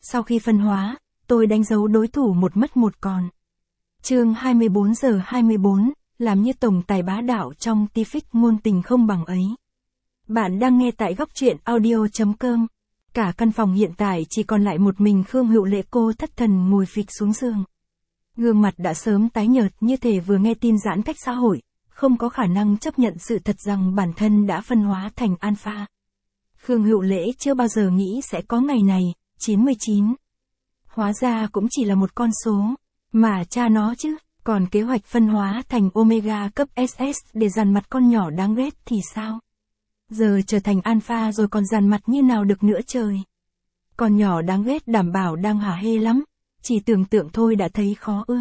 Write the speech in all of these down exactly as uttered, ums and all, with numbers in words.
Sau khi phân hóa, tôi đánh dấu đối thủ một mất một còn. Chương hai mươi bốn giờ hai mươi bốn, làm như tổng tài bá đạo trong ti phích ngôn tình không bằng ấy. Bạn đang nghe tại góc truyện audio chấm com. Cả căn phòng hiện tại chỉ còn lại một mình Khương Hựu Lễ, cô thất thần ngồi phịch xuống giường. Gương mặt đã sớm tái nhợt như thể vừa nghe tin giãn cách xã hội, không có khả năng chấp nhận sự thật rằng bản thân đã phân hóa thành alpha. Khương Hựu Lễ chưa bao giờ nghĩ sẽ có ngày này, chín mươi chín. Hóa ra cũng chỉ là một con số, mà cha nó chứ, còn kế hoạch phân hóa thành Omega cấp ét ét để dằn mặt con nhỏ đáng ghét thì sao? Giờ trở thành alpha rồi còn dằn mặt như nào được nữa trời. Con nhỏ đáng ghét đảm bảo đang hả hê lắm, chỉ tưởng tượng thôi đã thấy khó ưa.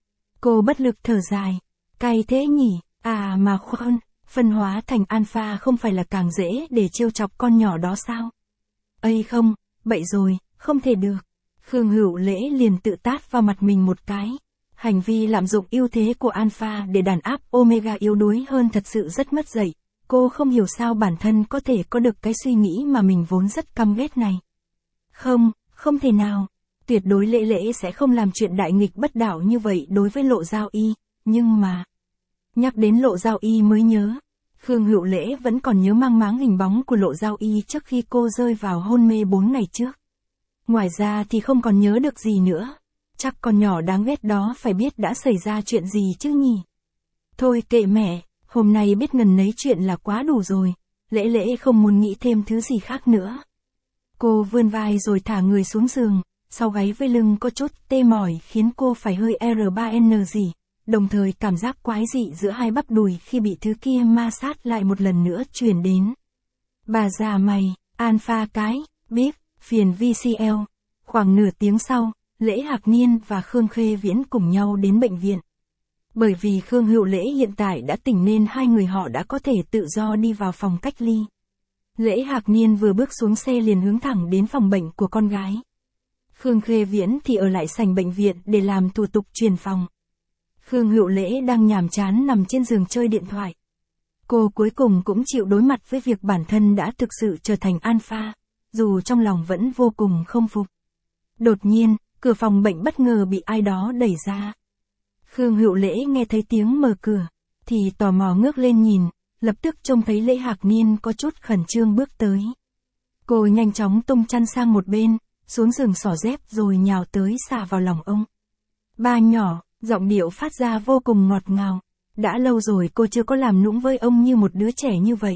Cô bất lực thở dài, cay thế nhỉ, à mà khoan, phân hóa thành alpha không phải là càng dễ để trêu chọc con nhỏ đó sao? Ây không, bậy rồi, không thể được. Khương Hựu Lễ liền tự tát vào mặt mình một cái. Hành vi lạm dụng ưu thế của alpha để đàn áp omega yếu đuối hơn thật sự rất mất dạy. Cô không hiểu sao bản thân có thể có được cái suy nghĩ mà mình vốn rất căm ghét này. Không, không thể nào. Tuyệt đối Lễ Lễ sẽ không làm chuyện đại nghịch bất đạo như vậy đối với Lộ Giao Y, nhưng mà... Nhắc đến Lộ Giao Y mới nhớ. Khương Hựu Lễ vẫn còn nhớ mang máng hình bóng của Lộ Giao Y trước khi cô rơi vào hôn mê bốn ngày trước. Ngoài ra thì không còn nhớ được gì nữa. Chắc con nhỏ đáng ghét đó phải biết đã xảy ra chuyện gì chứ nhỉ. Thôi kệ mẹ, hôm nay biết ngần nấy chuyện là quá đủ rồi. Lễ Lễ không muốn nghĩ thêm thứ gì khác nữa. Cô vươn vai rồi thả người xuống giường, sau gáy với lưng có chút tê mỏi khiến cô phải hơi R ba N gì, đồng thời cảm giác quái dị giữa hai bắp đùi khi bị thứ kia ma sát lại một lần nữa truyền đến. Bà già mày, alpha cái, bíp, phiền vê xê lờ. Khoảng nửa tiếng sau, Lễ Hạc Niên và Khương Khê Viễn cùng nhau đến bệnh viện. Bởi vì Khương Hựu Lễ hiện tại đã tỉnh nên hai người họ đã có thể tự do đi vào phòng cách ly. Lễ Hạc Niên vừa bước xuống xe liền hướng thẳng đến phòng bệnh của con gái. Khương Khê Viễn thì ở lại sảnh bệnh viện để làm thủ tục chuyển phòng. Khương Hựu Lễ đang nhàm chán nằm trên giường chơi điện thoại. Cô cuối cùng cũng chịu đối mặt với việc bản thân đã thực sự trở thành alpha, dù trong lòng vẫn vô cùng không phục. Đột nhiên, cửa phòng bệnh bất ngờ bị ai đó đẩy ra. Khương Hựu Lễ nghe thấy tiếng mở cửa, thì tò mò ngước lên nhìn, lập tức trông thấy Lễ Hạc Niên có chút khẩn trương bước tới. Cô nhanh chóng tung chăn sang một bên, xuống giường xỏ dép rồi nhào tới xà vào lòng ông. Ba nhỏ, giọng điệu phát ra vô cùng ngọt ngào. Đã lâu rồi cô chưa có làm nũng với ông như một đứa trẻ như vậy.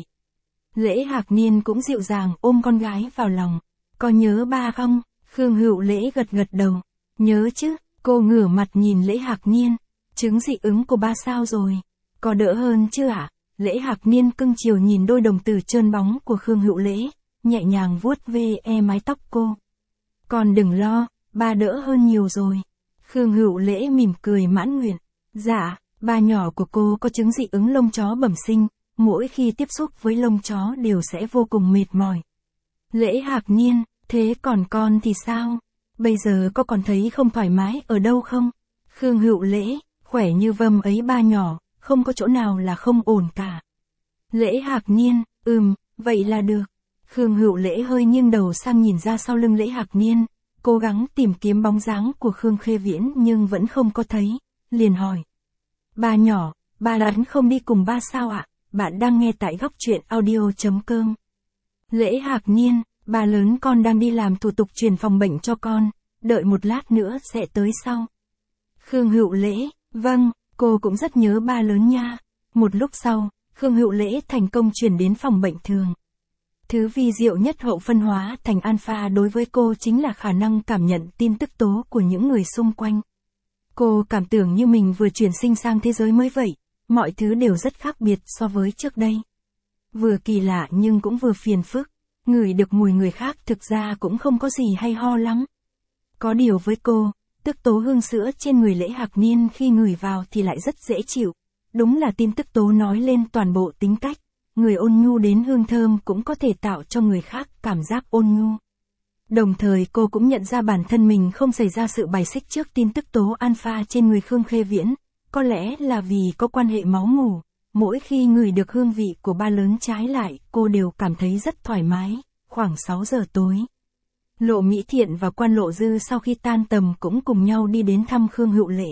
Lễ Hạc Niên cũng dịu dàng ôm con gái vào lòng. Có nhớ ba không? Khương Hựu Lễ gật gật đầu. Nhớ chứ, cô ngửa mặt nhìn Lễ Hạc Niên. Chứng dị ứng của ba sao rồi? Có đỡ hơn chưa ạ? À? Lễ Hạc Niên cưng chiều nhìn đôi đồng tử trơn bóng của Khương Hựu Lễ, nhẹ nhàng vuốt ve e mái tóc cô. Còn đừng lo, ba đỡ hơn nhiều rồi. Khương Hựu Lễ mỉm cười mãn nguyện. Dạ, ba nhỏ của cô có chứng dị ứng lông chó bẩm sinh, mỗi khi tiếp xúc với lông chó đều sẽ vô cùng mệt mỏi. Lễ Hạc Niên, thế còn con thì sao? Bây giờ có còn thấy không thoải mái ở đâu không? Khương Hựu Lễ, khỏe như vâm ấy ba nhỏ, không có chỗ nào là không ổn cả. Lễ Hạc Niên, ừm, vậy là được. Khương Hựu Lễ hơi nghiêng đầu sang nhìn ra sau lưng Lễ Hạc Niên, cố gắng tìm kiếm bóng dáng của Khương Khê Viễn nhưng vẫn không có thấy, liền hỏi. Ba nhỏ, ba lớn không đi cùng ba sao ạ? À? Bạn đang nghe tại góc truyện audio chấm com. Lễ Hạc Niên, ba lớn con đang đi làm thủ tục chuyển phòng bệnh cho con, đợi một lát nữa sẽ tới sau. Khương Hựu Lễ, vâng, cô cũng rất nhớ ba lớn nha. Một lúc sau, Khương Hựu Lễ thành công chuyển đến phòng bệnh thường. Thứ vi diệu nhất hậu phân hóa thành alpha đối với cô chính là khả năng cảm nhận tin tức tố của những người xung quanh. Cô cảm tưởng như mình vừa chuyển sinh sang thế giới mới vậy, mọi thứ đều rất khác biệt so với trước đây. Vừa kỳ lạ nhưng cũng vừa phiền phức, ngửi được mùi người khác thực ra cũng không có gì hay ho lắm. Có điều với cô, tức tố hương sữa trên người Lễ Hạc Niên khi ngửi vào thì lại rất dễ chịu, đúng là tin tức tố nói lên toàn bộ tính cách. Người ôn nhu đến hương thơm cũng có thể tạo cho người khác cảm giác ôn nhu. Đồng thời cô cũng nhận ra bản thân mình không xảy ra sự bài xích trước tin tức tố alpha trên người Khương Khê Viễn, có lẽ là vì có quan hệ máu mủ, mỗi khi ngửi được hương vị của ba lớn trái lại cô đều cảm thấy rất thoải mái. Khoảng sáu giờ tối, Lộ Mỹ Thiện và quan Lộ Dư sau khi tan tầm cũng cùng nhau đi đến thăm Khương Hữu Lễ.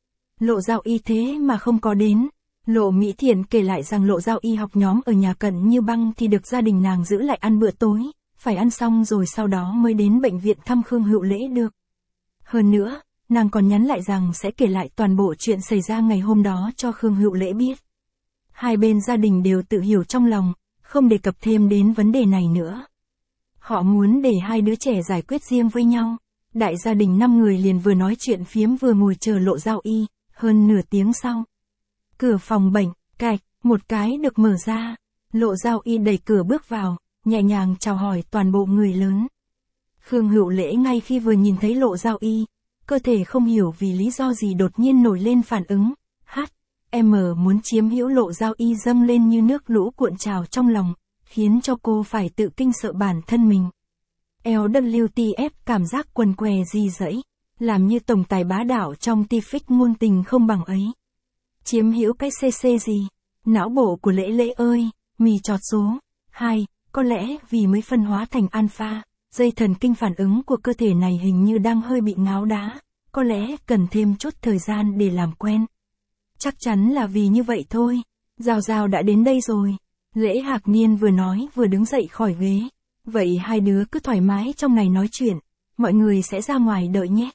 Lộ Giao Y thế mà không có đến. Lộ Mỹ Thiện kể lại rằng Lộ Giao Y học nhóm ở nhà Cận Như Băng thì được gia đình nàng giữ lại ăn bữa tối, phải ăn xong rồi sau đó mới đến bệnh viện thăm Khương Hữu Lễ được. Hơn nữa, nàng còn nhắn lại rằng sẽ kể lại toàn bộ chuyện xảy ra ngày hôm đó cho Khương Hữu Lễ biết. Hai bên gia đình đều tự hiểu trong lòng, không đề cập thêm đến vấn đề này nữa. Họ muốn để hai đứa trẻ giải quyết riêng với nhau. Đại gia đình năm người liền vừa nói chuyện phiếm vừa ngồi chờ Lộ Giao Y, hơn nửa tiếng sau. Cửa phòng bệnh, cạch, một cái được mở ra. Lộ Giao Y đẩy cửa bước vào, nhẹ nhàng chào hỏi toàn bộ người lớn. Khương Hữu Lễ ngay khi vừa nhìn thấy Lộ Giao Y, cơ thể không hiểu vì lý do gì đột nhiên nổi lên phản ứng. Hát, em muốn chiếm hữu Lộ Giao Y dâng lên như nước lũ cuộn trào trong lòng, khiến cho cô phải tự kinh sợ bản thân mình. lờ vê tê ép cảm giác quần què gì dẫy, làm như tổng tài bá đạo trong ti phích ngôn tình không bằng ấy. Chiếm hữu cái xê xê gì? Não bộ của Lễ Lễ ơi, mì chọt số hai, có lẽ vì mới phân hóa thành alpha, dây thần kinh phản ứng của cơ thể này hình như đang hơi bị ngáo đá, có lẽ cần thêm chút thời gian để làm quen. Chắc chắn là vì như vậy thôi. Giao Giao đã đến đây rồi. Lễ Hạc Niên vừa nói vừa đứng dậy khỏi ghế. Vậy hai đứa cứ thoải mái trong này nói chuyện, mọi người sẽ ra ngoài đợi nhé.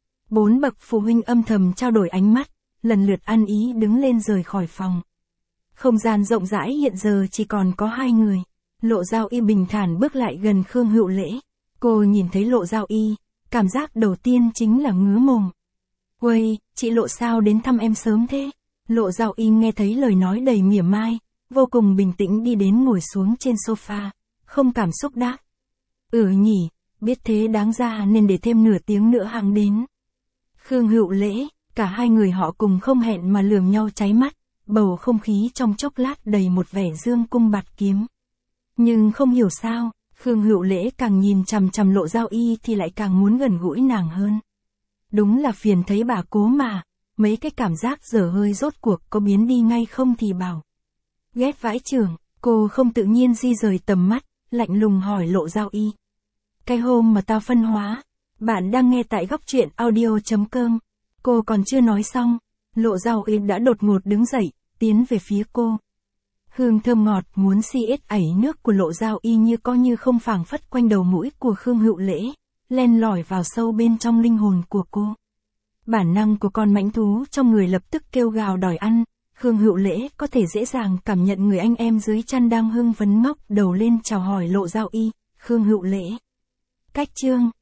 Bốn bậc phụ huynh âm thầm trao đổi ánh mắt, lần lượt ăn ý đứng lên rời khỏi phòng. Không gian rộng rãi hiện giờ chỉ còn có hai người. Lộ Giao Y bình thản bước lại gần Khương Hữu Lễ. Cô nhìn thấy Lộ Giao Y, cảm giác đầu tiên chính là ngứa mồm. Uầy, chị Lộ sao đến thăm em sớm thế? Lộ Giao Y nghe thấy lời nói đầy mỉa mai, vô cùng bình tĩnh đi đến ngồi xuống trên sofa, không cảm xúc đáp. Ừ nhỉ, biết thế đáng ra nên để thêm nửa tiếng nữa hắn đến. Khương Hữu Lễ, cả hai người họ cùng không hẹn mà lườm nhau cháy mắt, bầu không khí trong chốc lát đầy một vẻ dương cung bạt kiếm. Nhưng không hiểu sao, Khương Hữu Lễ càng nhìn chằm chằm Lộ Giao Y thì lại càng muốn gần gũi nàng hơn. Đúng là phiền thấy bà cố mà, mấy cái cảm giác dở hơi rốt cuộc có biến đi ngay không thì bảo. Ghét vãi chưởng, cô không tự nhiên di rời tầm mắt, lạnh lùng hỏi Lộ Giao Y. Cái hôm mà tao phân hóa, bạn đang nghe tại góc truyện audio chấm com. Cô còn chưa nói xong, Lộ Giao Y đã đột ngột đứng dậy, tiến về phía cô. Hương thơm ngọt muốn si ết ẩy nước của Lộ Giao Y như có như không phảng phất quanh đầu mũi của Khương Hữu Lễ, len lỏi vào sâu bên trong linh hồn của cô. Bản năng của con mãnh thú trong người lập tức kêu gào đòi ăn. Khương Hữu Lễ có thể dễ dàng cảm nhận người anh em dưới chăn đang hưng phấn ngóc đầu lên chào hỏi Lộ Giao Y. Khương Hữu Lễ. Cách chương